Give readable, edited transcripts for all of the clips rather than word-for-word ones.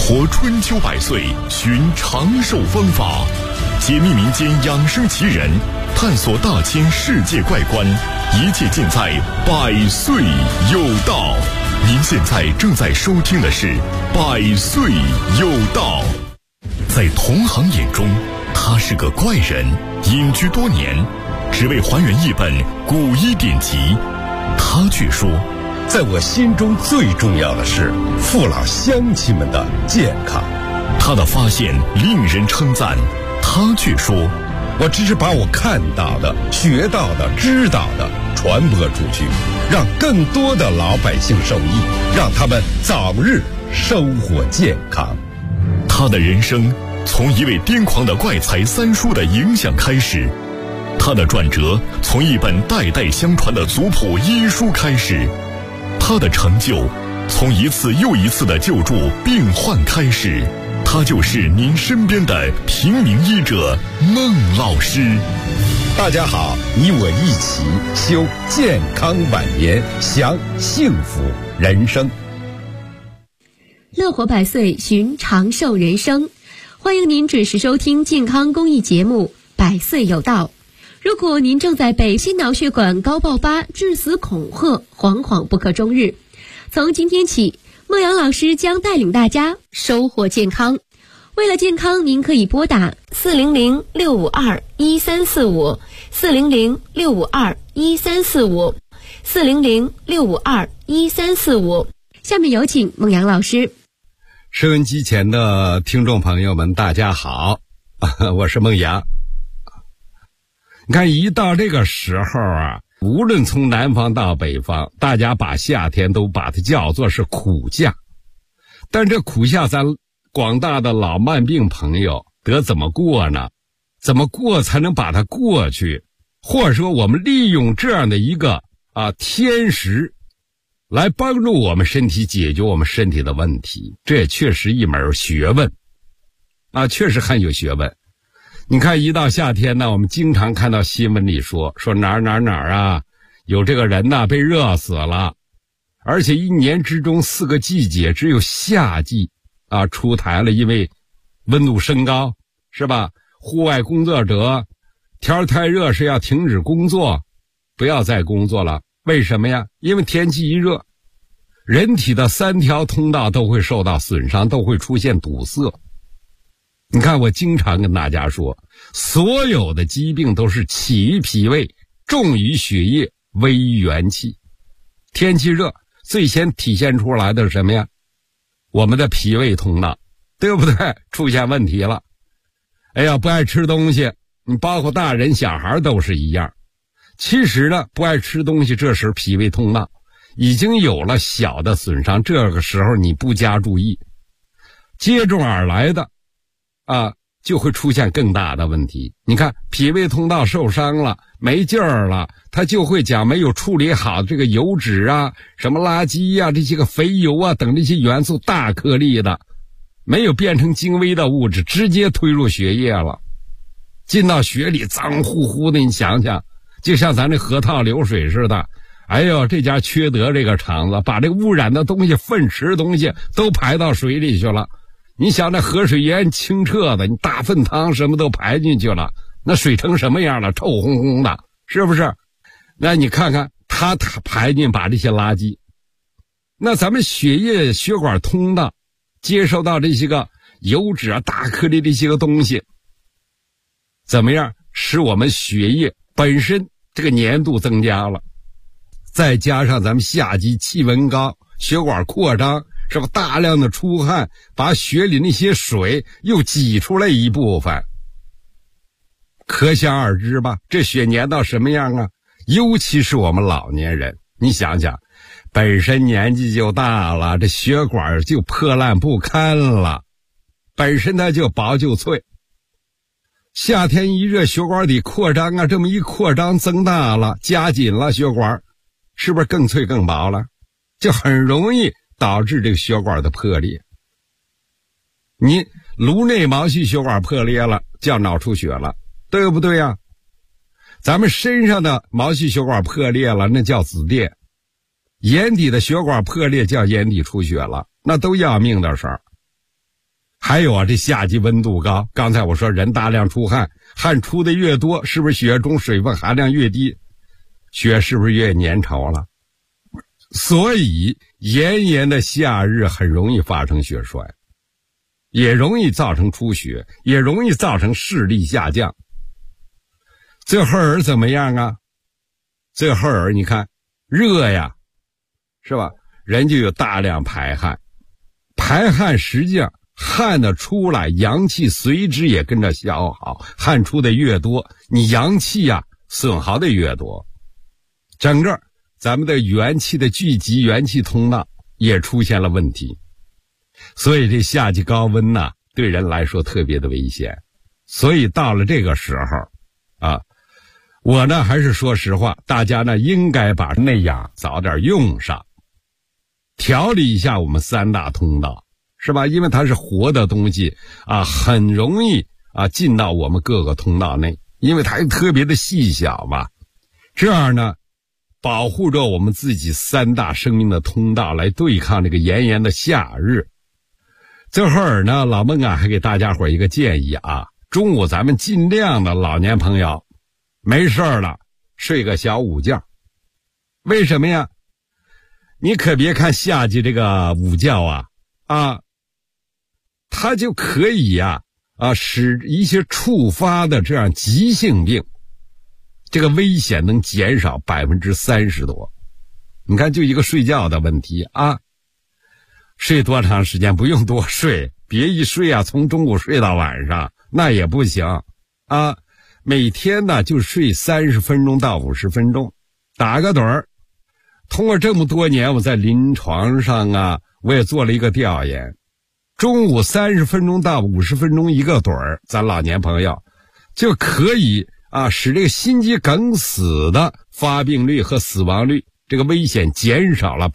活春秋百岁，寻长寿方法，解密民间养生奇人，探索大千世界怪观，一切尽在百岁有道。您现在正在收听的是百岁有道。在同行眼中，他是个怪人，隐居多年，只为还原一本古医典籍。他却说， 在我心中最重要的是父老乡亲们的健康。 他的发现令人称赞，他却说， 我只是把我看到的、学到的、知道的传播出去，让更多的老百姓受益，让他们早日生活健康。 他的人生从一位癫狂的怪才三叔的影响开始，他的转折从一本代代相传的族谱医书开始，他的成就从一次又一次的救助病患开始。他就是您身边的平民医者孟老师。 大家好，你我一起修健康晚年，享幸福人生。 乐活百岁，寻长寿人生。欢迎您准时收听健康公益节目《百岁有道》。如果您正在被心脑血管高爆发、致死恐吓，惶惶不可终日，从今天起，孟阳老师将带领大家收获健康。为了健康，您可以拨打400-652-1345 400-652-1345 400-652-1345。下面有请孟阳老师。 收音机前的听众朋友们，大家好，我是孟阳。你看，一到这个时候啊，无论从南方到北方，大家把夏天都把它叫做是苦夏。但这苦夏，咱广大的老慢病朋友得怎么过呢？怎么过才能把它过去？或者说，我们利用这样的一个天时，来帮助我们身体解决我们身体的问题，这也确实一门学问确实很有学问。你看，一到夏天呢，我们经常看到新闻里说哪儿有这个人被热死了，而且一年之中4个季节只有夏季出台了，因为温度升高，是吧？户外工作者天太热是要停止工作，不要再工作了。为什么呀？因为天气一热，人体的3条通道都会受到损伤，都会出现堵塞。你看，我经常跟大家说，所有的疾病都是起于脾胃，重于血液，危于元气。天气热最先体现出来的是什么呀？我们的脾胃通道，对不对？出现问题了。不爱吃东西，你包括大人小孩都是一样。其实呢，不爱吃东西，这时脾胃通道已经有了小的损伤，这个时候你不加注意，接踵而来的就会出现更大的问题。你看，脾胃通道受伤了，没劲儿了，它就会将没有处理好这个油脂什么垃圾这些个肥油等这些元素大颗粒的，没有变成精微的物质，直接推入血液了，进到血里脏乎乎的。你想想，就像咱这河套流水似的，这家缺德这个厂子把这污染的东西、粪池的东西都排到水里去了。你想，那河水盐清澈的，你大粪汤什么都排进去了，那水成什么样了？臭烘烘的，是不是？那你看看它排进把这些垃圾，那咱们血液血管通道接收到这些个油脂大颗粒的一些个东西，怎么样？使我们血液本身这个粘度增加了，再加上咱们夏季气温高，血管扩张，是吧？大量的出汗，把血里那些水又挤出来一部分，可想而知吧？这血粘到什么样啊？尤其是我们老年人，你想想，本身年纪就大了，这血管就破烂不堪了，本身它就薄就脆。夏天一热，血管底扩张这么一扩张增大了，加紧了血管，是不是更脆更薄了？就很容易导致这个血管的破裂。你颅内毛细血管破裂了，叫脑出血了，对不对呀？咱们身上的毛细血管破裂了，那叫紫癜；眼底的血管破裂叫眼底出血了，那都要命的事儿。 还有啊，这夏季温度高，刚才我说人大量出汗，汗出的越多，是不是血中水分含量越低，血是不是越粘稠了？所以炎炎的夏日很容易发生血栓，也容易造成出血，也容易造成视力下降。这荷尔怎么样啊？这荷尔你看热呀，是吧？人就有大量排汗，排汗实际上汗的出来，阳气随之也跟着消耗，汗出的越多，你阳气啊损耗的越多，整个咱们的元气的聚集，元气通道也出现了问题。所以这夏季高温呢，对人来说特别的危险。所以到了这个时候啊，我呢还是说实话，大家呢应该把内养早点用上，调理一下我们三大通道，是吧？因为它是活的东西啊，很容易啊进到我们各个通道内，因为它特别的细小嘛。这样呢，保护着我们自己三大生命的通道，来对抗这个炎炎的夏日。这会儿呢，老孟啊还给大家伙一个建议啊，中午咱们尽量的老年朋友没事了睡个小午觉。为什么呀？你可别看夏季这个午觉啊，它就可以使一些触发的这样急性病这个危险能减少30%多。你看就一个睡觉的问题啊，睡多长时间不用多睡，别一睡啊从中午睡到晚上，那也不行啊。每天呢就睡30分钟到50分钟，打个盹儿。通过这么多年我在临床上啊，我也做了一个调研，中午30分钟到50分钟一个盹儿，咱老年朋友就可以使这个心肌梗死的发病率和死亡率这个危险减少了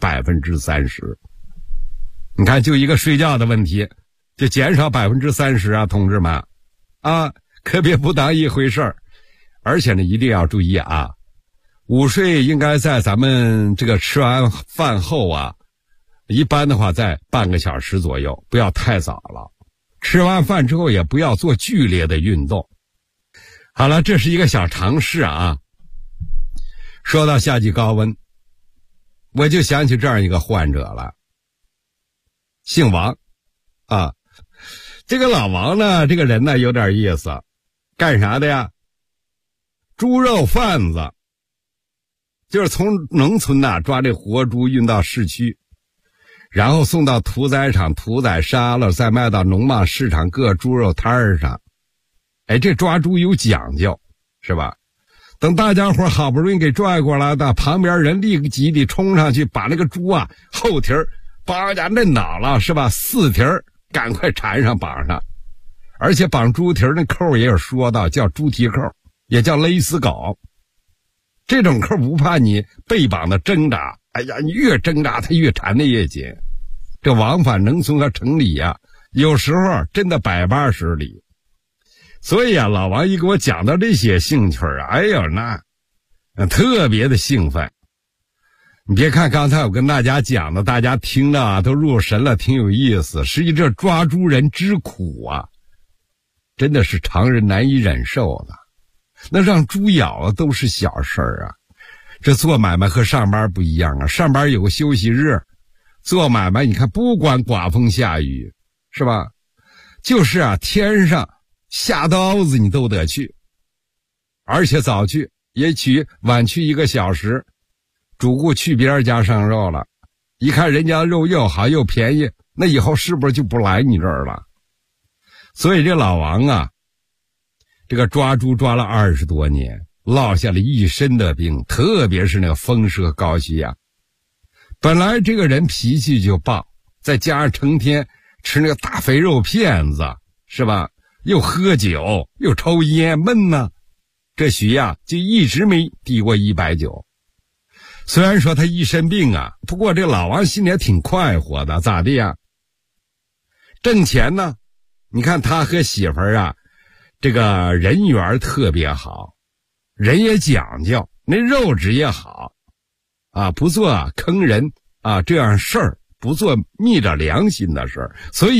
30%。你看就一个睡觉的问题就减少30%啊，同志们啊，可别不当一回事儿。而且呢一定要注意啊，午睡应该在咱们这个吃完饭后一般的话在半个小时左右，不要太早了。吃完饭之后也不要做剧烈的运动。好了，这是一个小常识啊。说到夏季高温，我就想起这样一个患者了，姓王啊。这个老王呢，这个人呢有点意思，干啥的呀？猪肉贩子，就是从农村抓这活猪运到市区，然后送到屠宰场屠宰杀了，再卖到农贸市场各猪肉摊上。这抓猪有讲究，是吧？等大家伙好不容易给拽过来的，旁边人立即地冲上去把那个猪后蹄把人家摁倒了，是吧？4蹄赶快缠上绑上。而且绑猪蹄那扣也有说到，叫猪蹄扣，也叫勒死狗。这种扣不怕你被绑的挣扎，你越挣扎它越缠的越紧。这往返农村和城里有时候真的180里。所以老王一给我讲到这些兴趣那特别的兴奋。你别看刚才我跟大家讲的，大家听着都入神了，挺有意思。实际这抓猪人之苦真的是常人难以忍受的。那让猪咬了都是小事儿这做买卖和上班不一样上班有个休息日，做买卖你看不管刮风下雨，是吧？就是天上下刀子你都得去，而且早去也许晚去1个小时，主顾去别人家上肉了，一看人家肉又好又便宜，那以后是不是就不来你这儿了？所以这老王这个抓猪抓了20多年，落下了一身的病，特别是那个风湿和高血压。本来这个人脾气就暴，再加上成天吃那个大肥肉片子，是吧？又喝酒又抽烟闷这血压就一直没低过190。虽然说他一身病不过这老王心里也挺快活的，咋的挣钱呢？你看他和媳妇儿这个人缘特别好，人也讲究，那肉质也好不做坑人这样事儿，不做逆着良心的事儿。所以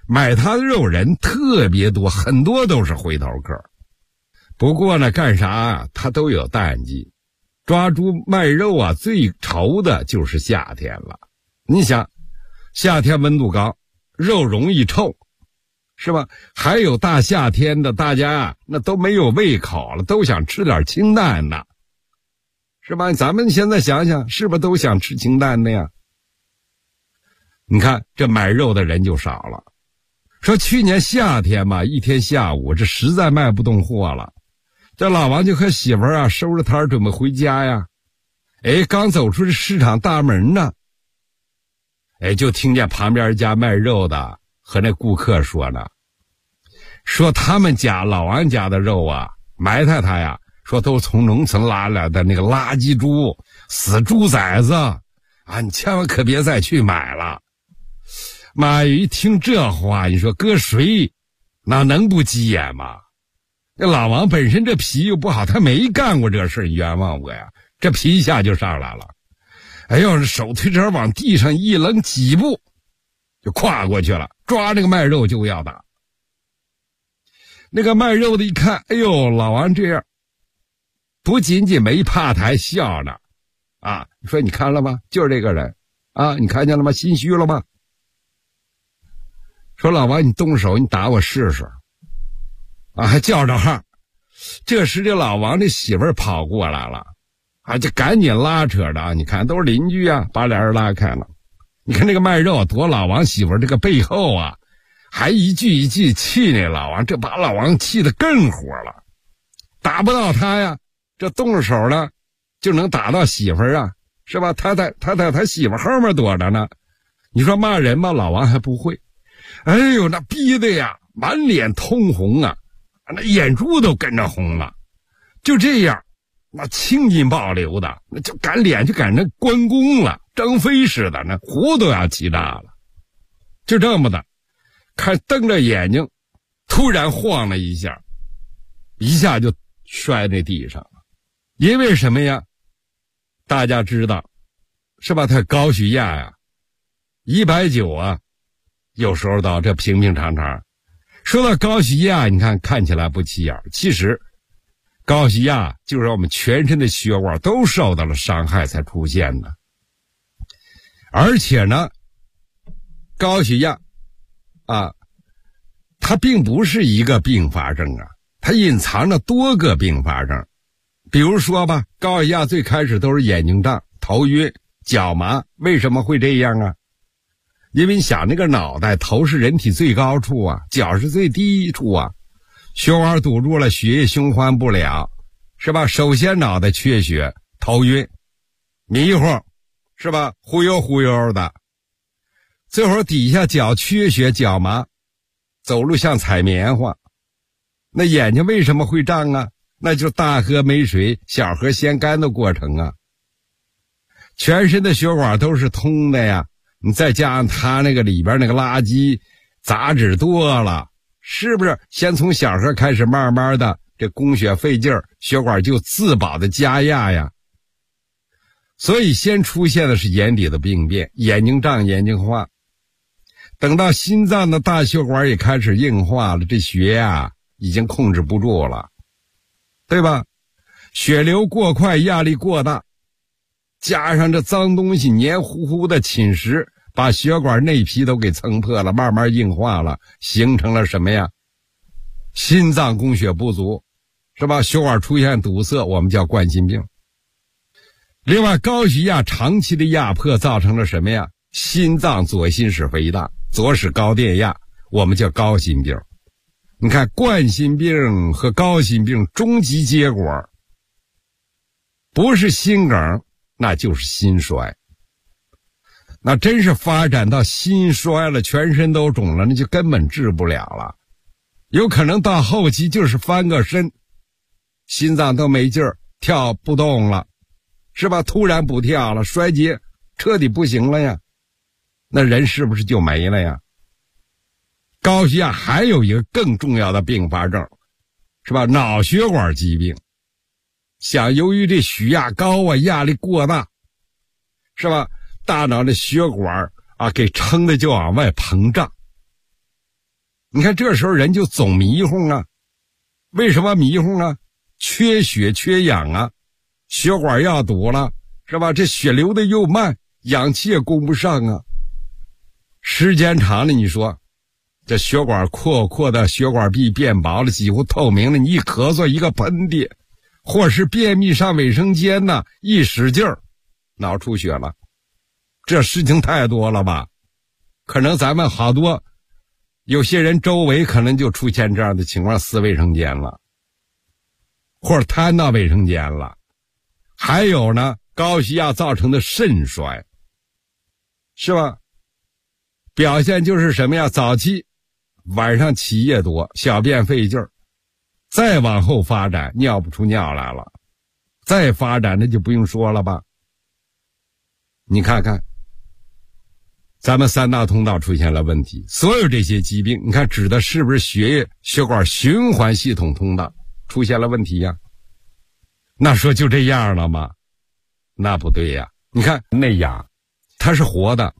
买他的肉人特别多，很多都是回头客。不过呢，干啥啊，他都有淡季。抓猪卖肉啊，最愁的就是夏天了。你想，夏天温度高，肉容易臭，是吧？还有大夏天的，大家啊那都没有胃口了，都想吃点清淡的，是吧？咱们现在想想，是不是都想吃清淡的呀？你看这买肉的人就少了。说去年夏天嘛，一天下午这实在卖不动货了，这老王就和媳妇儿啊收拾摊准备回家呀。刚走出这市场大门呢，就听见旁边一家卖肉的和那顾客说呢，说他们家老王家的肉啊，埋汰他呀，说都从农村拉来的那个垃圾猪、死猪崽子啊，你千万可别再去买了。马一听这话，你说搁谁哪能不急眼嘛？那老王本身这脾又不好，他没干过这事，冤枉我呀，这脾一下就上来了。手推车往地上一扔，几步就跨过去了，抓这个卖肉就要打。那个卖肉的一看，老王这样，不仅仅没怕他，还笑呢。啊，你说你看了吗？就是这个人啊，你看见了吗？心虚了吗？说老王，你动手，你打我试试。啊，还叫着号。这时这老王这媳妇儿跑过来了，就赶紧拉扯着啊！你看都是邻居啊，把俩人拉开了。你看这个卖肉躲老王媳妇儿这个背后啊，还一句一句气那老王，这把老王气得更火了。打不到他呀，这动手了就能打到媳妇儿啊，是吧？他媳妇儿后面躲着呢。你说骂人吗？老王还不会。那逼的呀，满脸通红啊，那眼珠都跟着红了。就这样，那青筋暴流的，那就脸就赶成关公了，张飞似的，那胡都要气炸了。就这么的，看瞪着眼睛，突然晃了一下，一下就摔在地上了。因为什么呀？大家知道，是吧？他高血压呀，190啊。有时候到这平平常常。说到高血压，你看起来不起眼，其实高血压就是我们全身的血管都受到了伤害才出现的。而且呢，高血压啊，它并不是一个并发症啊，它隐藏着多个并发症。比如说吧，高血压最开始都是眼睛胀、头晕、脚麻，为什么会这样啊？因为你想，那个脑袋头是人体最高处啊，脚是最低处啊，血管堵住了，血液循环不了，是吧？首先脑袋缺血，头晕迷糊，是吧？忽悠忽悠的，最后底下脚缺血，脚麻，走路像踩棉花。那眼睛为什么会胀啊？那就是大河没水，小河先干的过程啊。全身的血管都是通的呀，你再加上它那个里边那个垃圾杂质多了，是不是先从小河开始，慢慢的这供血费劲儿，血管就自保的加压呀。所以先出现的是眼底的病变，眼睛胀、眼睛花。等到心脏的大血管也开始硬化了，这血啊已经控制不住了，对吧？血流过快，压力过大，加上这脏东西黏糊糊的侵蚀，把血管内皮都给蹭破了，慢慢硬化了，形成了什么呀？心脏供血不足，是吧？血管出现堵塞，我们叫冠心病。另外，高血压长期的压迫造成了什么呀？心脏左心室肥大，左室高电压，我们叫高心病。你看，冠心病和高心病终极结果不是心梗，那就是心衰。那真是发展到心衰了，全身都肿了，那就根本治不了了。有可能到后期就是翻个身，心脏都没劲儿，跳不动了，是吧？突然不跳了，衰竭彻底不行了呀，那人是不是就没了呀？高血压还有一个更重要的并发症，是吧？脑血管疾病。想由于这血压高啊，压力过大，是吧？大脑的血管啊给撑的就往外膨胀， 你看这时候人就总迷糊啊。为什么迷糊啊？缺血缺氧啊，血管要堵了，是吧？这血流的又慢，氧气也供不上啊。时间长了，你说这血管扩的血管壁变薄了，几乎透明了，你一咳嗽一个喷嚏，或是便秘上卫生间呢，一使劲儿脑出血了。这事情太多了吧？可能咱们好多有些人周围可能就出现这样的情况，撕卫生间了，或者瘫到卫生间了。还有呢，高血压造成的肾衰，是吧？表现就是什么呀？早期晚上起夜多，小便费劲儿，再往后发展尿不出尿来了，再发展那就不用说了吧。你看看咱们三大通道出现了问题，所有这些疾病你看指的是不是血管循环系统通道出现了问题呀？那说就这样了吗？那不对呀。你看内氧它是活的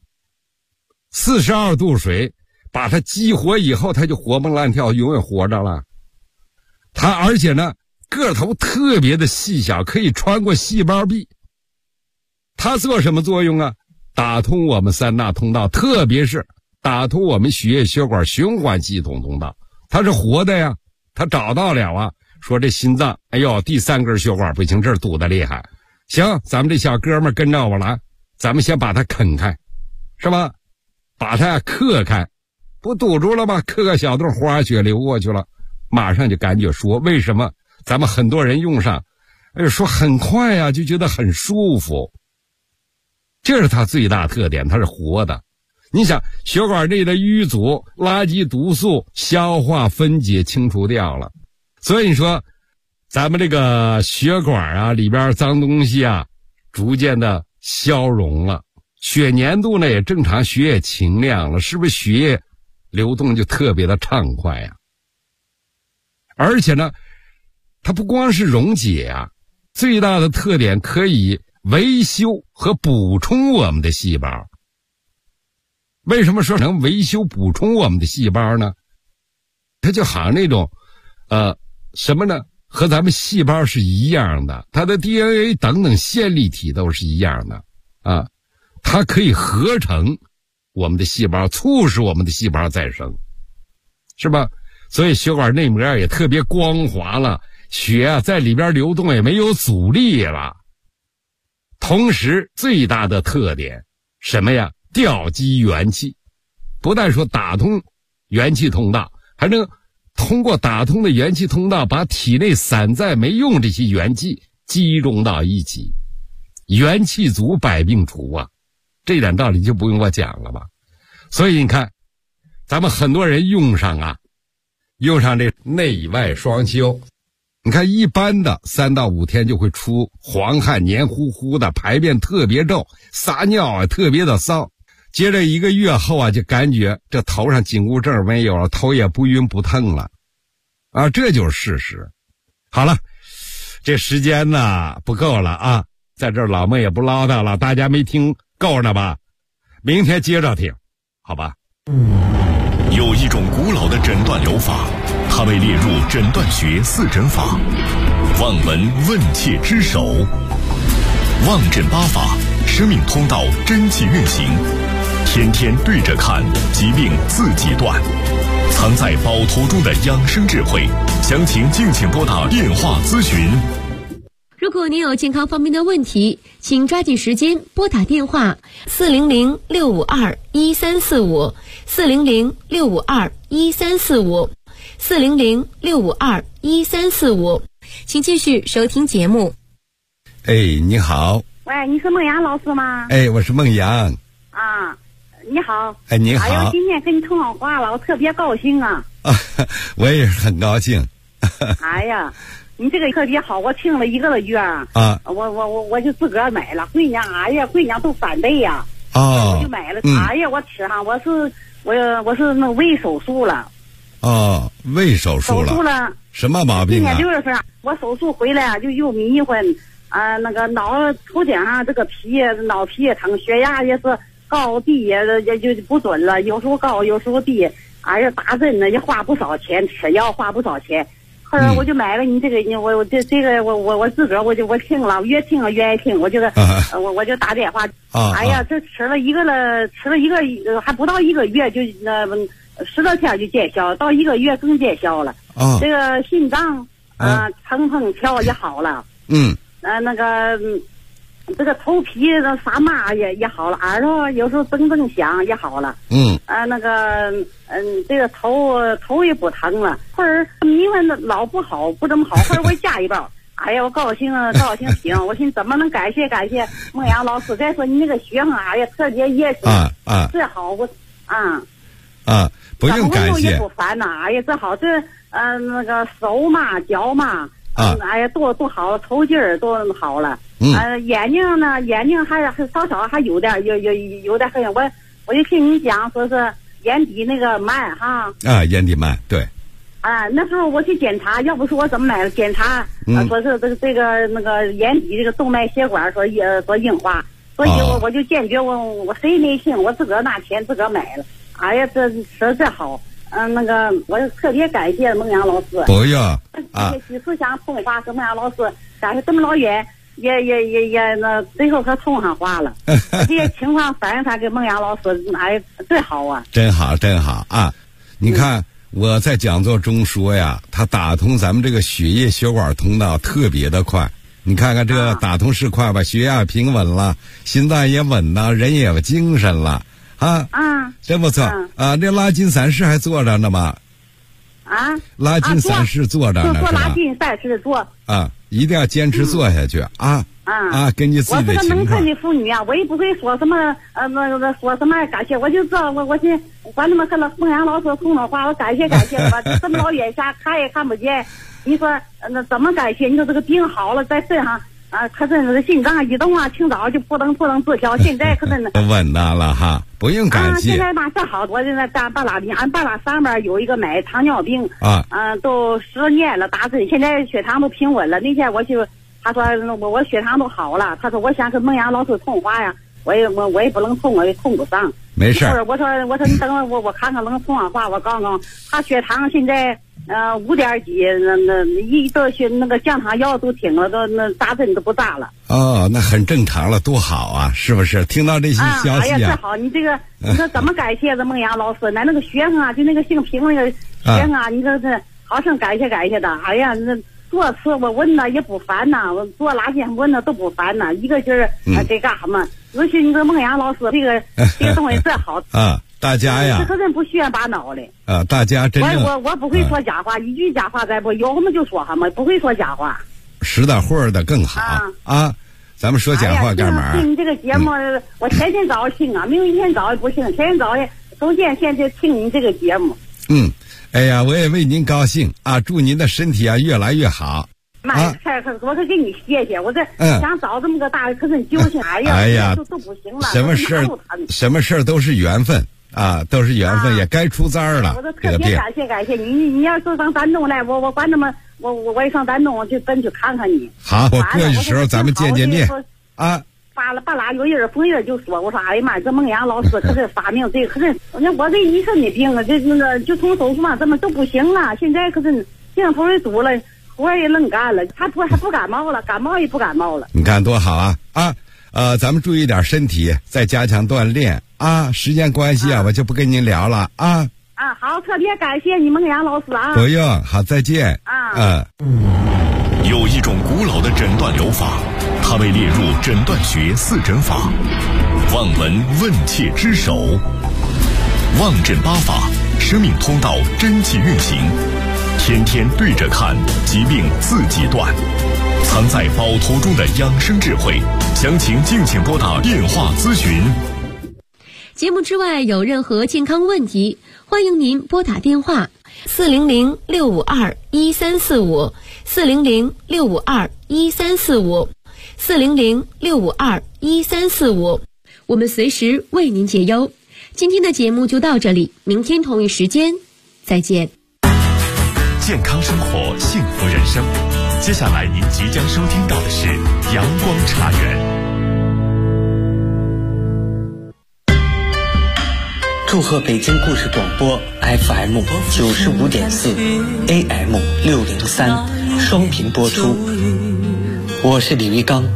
，42度水把它激活以后，它就活蹦乱跳，永远活着了。它而且呢个头特别的细小，可以穿过细胞壁。它做什么作用啊？打通我们三大通道，特别是打通我们血液血管循环系统通道。它是活的呀，它找到了啊，说这心脏哎呦第3根血管不行，这儿堵得厉害，行，咱们这小哥们跟着我来，咱们先把它啃开，是吧？把它刻开，不堵住了吗？刻个小洞，哗血流过去了，马上就感觉说为什么咱们很多人用上说很快啊，就觉得很舒服。这是它最大特点，它是活的。你想血管内的淤阻、垃圾毒素消化分解清除掉了，所以你说咱们这个血管啊里边脏东西啊逐渐的消融了，血粘度呢也正常，血液清亮了，是不是血液流动就特别的畅快呀？而且呢它不光是溶解啊，最大的特点可以维修和补充我们的细胞。为什么说能维修补充我们的细胞呢？它就好像那种什么呢，和咱们细胞是一样的，它的 DNA 等等线粒体都是一样的啊，它可以合成我们的细胞，促使我们的细胞再生，是吧？所以血管内膜也特别光滑了，血啊在里边流动也没有阻力了。同时最大的特点什么呀？调集元气，不但说打通元气通道，还能通过打通的元气通道把体内散在没用这些元气集中到一起，元气足百病除啊，这点道理就不用我讲了吧。所以你看咱们很多人用上这内外双修，你看一般的3到5天就会出黄汗，黏糊糊的，排便特别皱，撒尿啊特别的骚，接着1个月后啊就感觉这头上紧箍症没有了，头也不晕不疼了啊，这就是事实。好了，这时间呢不够了啊，在这儿老孟也不唠叨了，大家没听够呢吧？明天接着听，好吧？ 有一种古老的诊断疗法，它被列入诊断学4诊法，望闻问切之首，望诊8法，生命通道真气运行，天天对着看，疾病自己断，藏在宝图中的养生智慧，详情敬请拨打电话咨询。 如果您有健康方面的问题，请抓紧时间拨打电话400-652-1345 400-652-1345 400-652-1345，请继续收听节目。 哎，你好。 喂，你是孟阳老师吗？ 哎，我是孟阳。 啊，你好。 哎，你好。 哎呦，今天跟你通上话了，我特别高兴啊。 我也是很高兴。 哎呀，你这个特别好，我听了1个月啊。我就自个儿买了，闺娘，哎呀，闺娘都反对呀。我就买了。哎呀，我吃上，我是那胃手术了。 胃手术了。 手术了。 什么毛病啊？ 今年6月份，我手术回来就又迷昏，那个头顶上这个脑皮也疼，血压也是高低也就不准了，有时候高有时候低， 哎呀，打针呢也花不少钱，吃药花不少钱。后来我就买了你这个，我这个我自个儿我听了，越听越爱听，我这个我就打电话。哎呀，这吃了一个还不到1个月就10多天就见效，到1个月更见效了。这个心脏砰砰跳也好了。那个这个头皮发麻也好了，耳朵有时候噔噔响也好了。那个这个头也不疼了。后儿因为老不好，不怎么好，后儿我加一包。哎呀，我高兴行，我寻怎么能感谢孟阳老师。再说你那个学生，哎呀，特别热情最好我不用感谢， 也不烦呐。哎呀，这好这那个手嘛脚嘛哎呀都好，抽筋儿都好了。眼睛呢，眼睛还稍稍还有点黑。我就听你讲说是眼底那个慢哈。 眼底慢，对。 那时候我去检查，要不是我怎么买了检查，说是这个那个眼底这个动脉血管说硬化，所以我就坚决我谁没信，我自个儿拿钱自个儿买了。哎呀，这好。那个我特别感谢孟阳老师。 不用几次想通话跟孟阳老师，感谢这么老远。也那最后可通上话了。这些情况反映他给孟阳老师，哎，最好啊！ 真好啊！你看我在讲座中说呀，他打通咱们这个血液血管通道特别的快。你看看这打通是快吧，血压平稳了，心脏也稳了，人也有精神了真不错这拉筋散式还做着呢吗？拉筋散式做着呢， 做拉筋散式做一定要坚持做下去跟你自己的情况。 我是个农村的妇女我也不会说什么说什么感谢，我就知道我去管他们和孟阳老师通了话，我感谢吧，这么老远下看也看不见，你说那怎么感谢？你说这个病好了，在身上可真是心脏一动清早就扑棱自跳，现在可真的稳当了哈，不用感谢。 现在嘛这好，我现在干半拉病，俺半拉上面有一个买糖尿病都10年了，打针，现在血糖都平稳了。那天我去，他说我血糖都好了，他说我想跟孟阳老师通话呀，我也不能通，我也通不上。 没事。 我说你等会我看看能通上话，我刚刚他血糖现在5点几，那一个那个降糖药都停了，都那打针都不打了。 那很正常了，多好啊，是不是？听到这些消息哎呀，这好，你这个你说怎么感谢这孟阳老师？那个学生就那个姓平那个学生你说这好生感谢的。哎呀，那做次我问也不烦我做哪些问都不烦一个劲儿这干什么？尤其你说孟阳老师这个东西最好大家呀， 这可真不需要把脑的大家真正我不会说假话，一句假话咱不有什么就说什么，不会说假话。 实打混的更好咱们说假话干嘛？ 听你这个节目，我天天早上听明一天早上不听，天天早上首先现在听您这个节目。 哎呀，我也为您高兴祝您的身体越来越好。 我可给你谢谢，我这想找这么个大可真揪心。 哎呀， 都不行了。 什么事儿都是缘分都是缘分，也该出灾了。 我都特别感谢你要是上丹东来，我管他们，我也上丹东去去看看你。 好，我过去时候咱们见面发了半拉有人逢人就说，我说哎呀妈，这孟阳老师可是发明这个可是，我这一身的病这那个就从手术嘛怎么都不行了，现在可是镜头也堵了，活也愣干了，还不感冒了，感冒也不感冒了。 你看多好咱们注意点身体，再加强锻炼时间关系我就不跟您聊了好，特别感谢你孟阳老师不用，好，再见有一种古老的诊断疗法，它被列入诊断学4诊法，望闻问切之首，望诊8法，生命通道真气运行，天天对着看，疾病自己断，藏在宝头中的养生智慧，详情敬请拨打电话咨询。 节目之外有任何健康问题，欢迎您拨打电话400-652-1345 400-652-1345 400-652-1345，我们随时为您解忧。今天的节目就到这里，明天同一时间再见。 健康生活，幸福人生。接下来您即将收听到的是阳光茶园。 祝贺北京故事广播 FM 95.4 AM 603双频播出。我是李玉刚。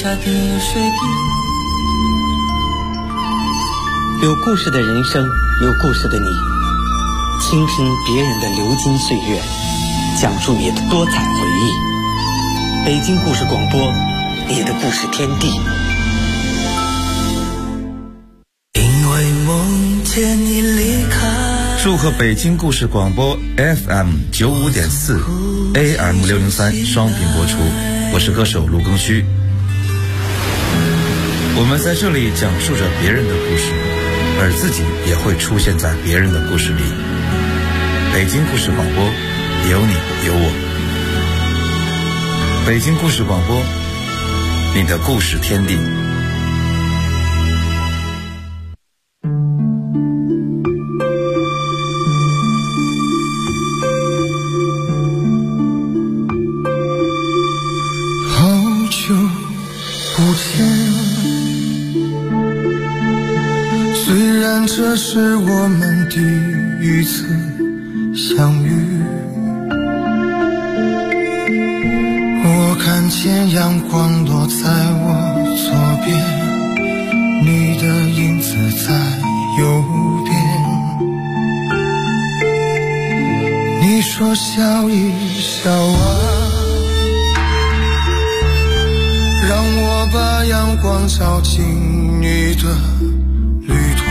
有故事的人生，有故事的你，倾听别人的流金岁月，讲述你的多彩回忆。北京故事广播，你的故事天地。 因为梦见你离开。祝贺北京故事广播 FM 95.4 AM 603双频播出。我是歌手卢庚戌。我们在这里讲述着别人的故事，而自己也会出现在别人的故事里。北京故事广播，有你有我。北京故事广播，你的故事天地。 好久不见，虽然这是我们第一次相遇，我看见阳光落在我左边，你的影子在右边。你说笑一笑啊，让我把阳光照进你的旅途。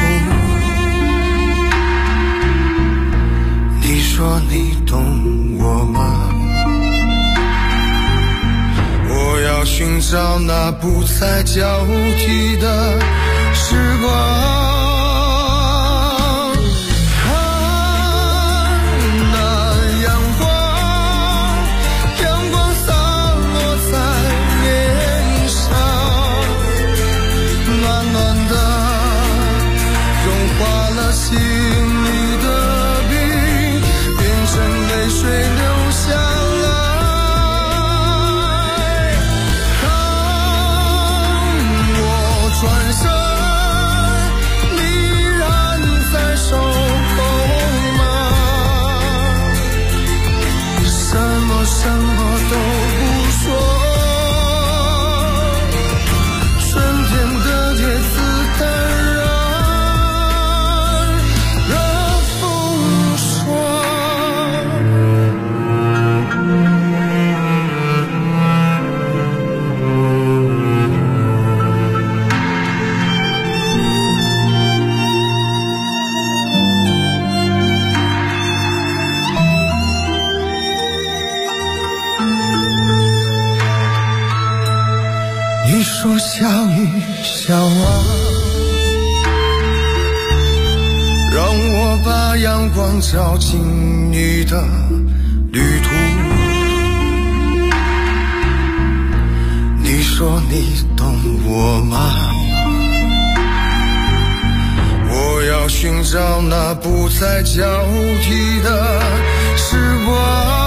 你说你懂我吗？我要寻找那不再交替的时光。心里的冰变成泪水流下来，当我转身，你然在守候吗？什么都不说，春天的叶子淡然。说笑一笑啊，让我把阳光照进你的旅途。你说你懂我吗？我要寻找那不再交替的时光。